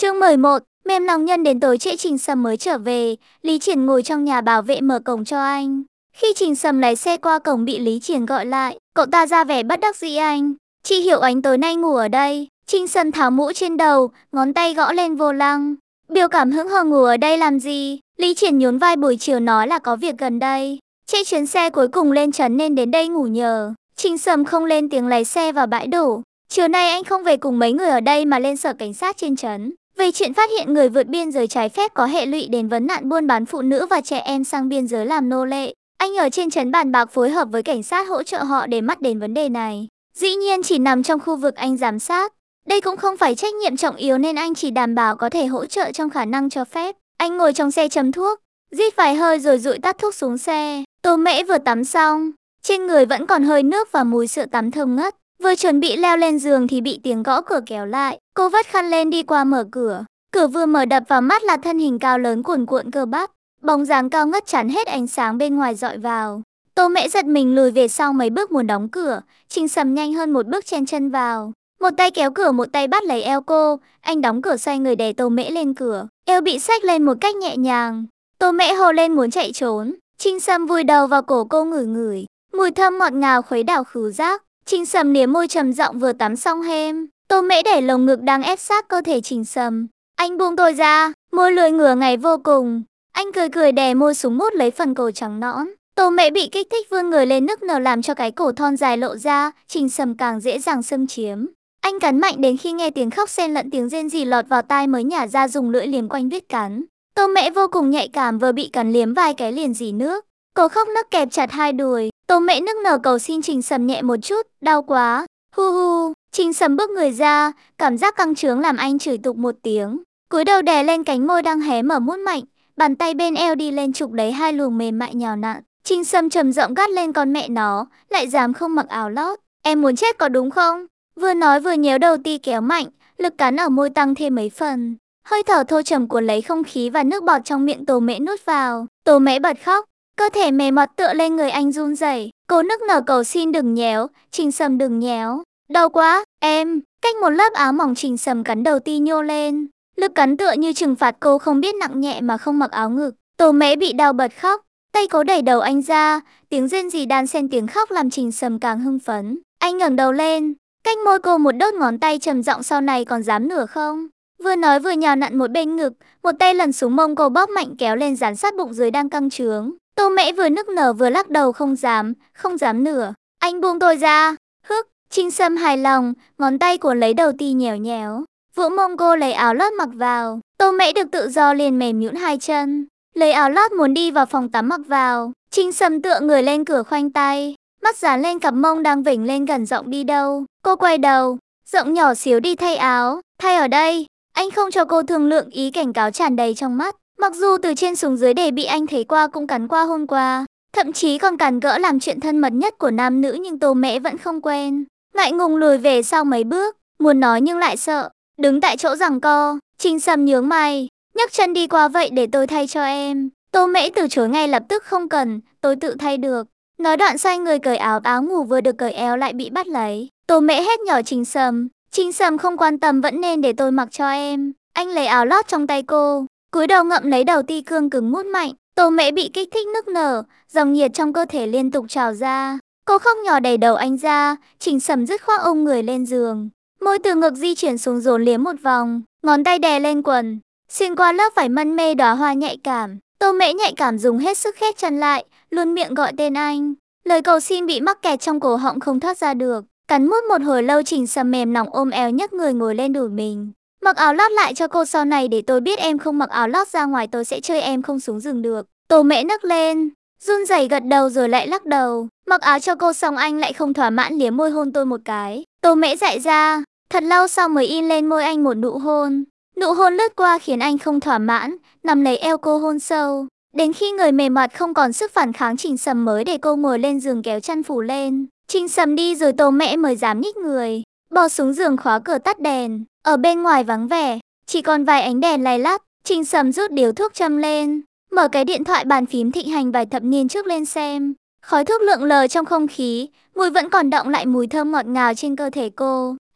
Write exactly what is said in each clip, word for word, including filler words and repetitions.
Chương mười một, mềm lòng nhân đến tối trễ Trình Sầm mới trở về, Lý Triển ngồi trong nhà bảo vệ mở cổng cho anh. Khi Trình Sầm lái xe qua cổng bị Lý Triển gọi lại, cậu ta ra vẻ bất đắc dĩ anh. Chị Hiểu Ánh tối nay ngủ ở đây. Trình Sầm tháo mũ trên đầu, ngón tay gõ lên vô lăng. Biểu cảm hững hờ ngủ ở đây làm gì? Lý Triển nhún vai buổi chiều nói là có việc gần đây. Trễ chuyến xe cuối cùng lên trấn nên đến đây ngủ nhờ. Trình Sầm không lên tiếng lái xe vào bãi đổ. Chiều nay anh không về cùng mấy người ở đây mà lên sở cảnh sát trên trấn. Về chuyện phát hiện người vượt biên giới trái phép có hệ lụy đến vấn nạn buôn bán phụ nữ và trẻ em sang biên giới làm nô lệ. Anh ở trên trấn bàn bạc phối hợp với cảnh sát hỗ trợ họ để mắt đến vấn đề này. Dĩ nhiên chỉ nằm trong khu vực anh giám sát. Đây cũng không phải trách nhiệm trọng yếu nên anh chỉ đảm bảo có thể hỗ trợ trong khả năng cho phép. Anh ngồi trong xe chấm thuốc, rít vài hơi rồi dụi tắt thuốc xuống xe. Tô Mễ vừa tắm xong, trên người vẫn còn hơi nước và mùi sữa tắm thơm ngất. Vừa chuẩn bị leo lên giường thì bị tiếng gõ cửa kéo lại. Cô vắt khăn lên đi qua mở cửa. Cửa vừa mở đập vào mắt là thân hình cao lớn cuồn cuộn cơ bắp. Bóng dáng cao ngất chắn hết ánh sáng bên ngoài dọi vào. Tô Mễ giật mình lùi về sau mấy bước muốn đóng cửa. Trình Sầm nhanh hơn một bước chen chân vào. Một tay kéo cửa một tay bắt lấy eo cô. Anh đóng cửa xoay người đè Tô Mễ lên cửa. Eo bị xách lên một cách nhẹ nhàng. Tô Mễ hô lên muốn chạy trốn. Trình Sầm vùi đầu vào cổ cô ngửi ngửi. Mùi thơm ngọt ngào khuấy đảo khứu giác. Trình Sầm liếm môi trầm giọng vừa tắm xong hêm. Tô Mễ để lồng ngực đang ép sát cơ thể Trình Sầm. Anh buông tôi ra, môi lưỡi ngửa ngày vô cùng. Anh cười cười đè môi xuống mút lấy phần cổ trắng nõn. Tô Mễ bị kích thích vươn người lên nức nở làm cho cái cổ thon dài lộ ra, Trình Sầm càng dễ dàng xâm chiếm. Anh cắn mạnh đến khi nghe tiếng khóc xen lẫn tiếng rên rỉ lọt vào tai mới nhả ra dùng lưỡi liếm quanh vết cắn. Tô Mễ vô cùng nhạy cảm vừa bị cắn liếm vài cái liền rỉ nước. Cô khóc nức kẹp chặt hai đùi. Tô Mễ nức nở cầu xin Trình Sầm nhẹ một chút, đau quá. Hu hu, Trình Sầm bước người ra, cảm giác căng trướng làm anh chửi tục một tiếng. Cúi đầu đè lên cánh môi đang hé mở mút mạnh, bàn tay bên eo đi lên chụp lấy hai luồng mềm mại nhào nặn. Trình Sầm trầm giọng gắt lên con mẹ nó, lại dám không mặc áo lót. Em muốn chết có đúng không? Vừa nói vừa nhéo đầu ti kéo mạnh, lực cắn ở môi tăng thêm mấy phần. Hơi thở thô trầm cuốn lấy không khí và nước bọt trong miệng Tô Mễ nuốt vào. Tô Mễ bật khóc. Cơ thể mềm mọt tựa lên người anh run rẩy. Cô nức nở cầu xin đừng nhéo, Trình Sầm đừng nhéo. Đau quá, em. Cách một lớp áo mỏng Trình Sầm cắn đầu ti nhô lên. Lực cắn tựa như trừng phạt cô không biết nặng nhẹ mà không mặc áo ngực. Tô Mễ bị đau bật khóc. Tay cố đẩy đầu anh ra. Tiếng rên rỉ đan xen tiếng khóc làm Trình Sầm càng hưng phấn. Anh ngẩng đầu lên. Cách môi cô một đốt ngón tay trầm giọng sau này còn dám nửa không? Vừa nói vừa nhào nặn một bên ngực. Một tay lần xuống mông cô bóp mạnh kéo lên dán sát bụng dưới đang căng trướng. Tô Mễ vừa nức nở vừa lắc đầu không dám, không dám nửa. Anh buông tôi ra. Hức, Trình Sầm hài lòng, ngón tay cuốn lấy đầu ti nhéo nhéo. Vỗ mông cô lấy áo lót mặc vào. Tô Mễ được tự do liền mềm nhũn hai chân. Lấy áo lót muốn đi vào phòng tắm mặc vào. Trình Sầm tựa người lên cửa khoanh tay. Mắt dán lên cặp mông đang vểnh lên gần giọng đi đâu. Cô quay đầu, giọng nhỏ xíu đi thay áo. Thay ở đây. Anh không cho cô thương lượng ý cảnh cáo tràn đầy trong mắt. Mặc dù từ trên xuống dưới để bị anh thấy qua cũng cắn qua hôn qua, thậm chí còn cản gỡ làm chuyện thân mật nhất của nam nữ nhưng Tô Mễ vẫn không quen. Ngại ngùng lùi về sau mấy bước, muốn nói nhưng lại sợ. Đứng tại chỗ giằng co, Trình Sầm nhướng mày, nhấc chân đi qua vậy để tôi thay cho em. Tô Mễ từ chối ngay lập tức không cần, tôi tự thay được. Nói đoạn xoay người cởi áo, áo ngủ vừa được cởi eo lại bị bắt lấy. Tô Mễ hét nhỏ Trình Sầm, Trình Sầm không quan tâm vẫn nên để tôi mặc cho em. Anh lấy áo lót trong tay cô, cúi đầu ngậm lấy đầu ti cương cứng mút mạnh. Tô Mễ bị kích thích nức nở, dòng nhiệt trong cơ thể liên tục trào ra. Cô khóc nhỏ đẩy đầu anh ra, Trình Sầm dứt khoác ôm người lên giường. Môi từ ngực di chuyển xuống rốn liếm một vòng, ngón tay đè lên quần, xuyên qua lớp vải mân mê đóa hoa nhạy cảm. Tô Mễ nhạy cảm dùng hết sức khép chân lại, luôn miệng gọi tên anh. Lời cầu xin bị mắc kẹt trong cổ họng không thoát ra được. Cắn mút một hồi lâu Trình Sầm mềm lòng ôm eo nhấc người ngồi lên đùi mình. Mặc áo lót lại cho cô sau này để tôi biết em không mặc áo lót ra ngoài tôi sẽ chơi em không xuống giường được. Tô Mễ nấc lên, run rẩy gật đầu rồi lại lắc đầu. Mặc áo cho cô xong anh lại không thỏa mãn liếm môi hôn tôi một cái. Tô Mễ dại ra, thật lâu sau mới in lên môi anh một nụ hôn. Nụ hôn lướt qua khiến anh không thỏa mãn, nằm lấy eo cô hôn sâu. Đến khi người mềm mại không còn sức phản kháng Trình Sầm mới để cô ngồi lên giường kéo chăn phủ lên. Trình Sầm đi rồi Tô Mễ mới dám nhích người. Bò xuống giường khóa cửa tắt đèn. Ở bên ngoài vắng vẻ, chỉ còn vài ánh đèn lay lắt. Trình Sầm rút điếu thuốc châm lên, mở cái điện thoại bàn phím thịnh hành vài thập niên trước lên xem. Khói thuốc lượn lờ trong không khí, mùi vẫn còn đọng lại mùi thơm ngọt ngào trên cơ thể cô.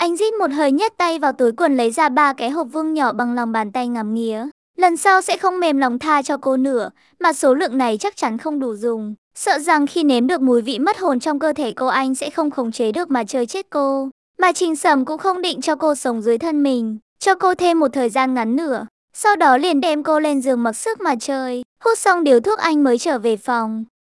Anh rít một hơi nhét tay vào túi quần lấy ra ba cái hộp vuông nhỏ bằng lòng bàn tay ngắm nghía. Lần sau sẽ không mềm lòng tha cho cô nữa, mà số lượng này chắc chắn không đủ dùng. Sợ rằng khi nếm được mùi vị mất hồn trong cơ thể cô anh sẽ không khống chế được mà chơi chết cô. Mà Trình Sầm cũng không định cho cô sống dưới thân mình, cho cô thêm một thời gian ngắn nữa. Sau đó liền đem cô lên giường mặc sức mà chơi. Hút xong điếu thuốc anh mới trở về phòng.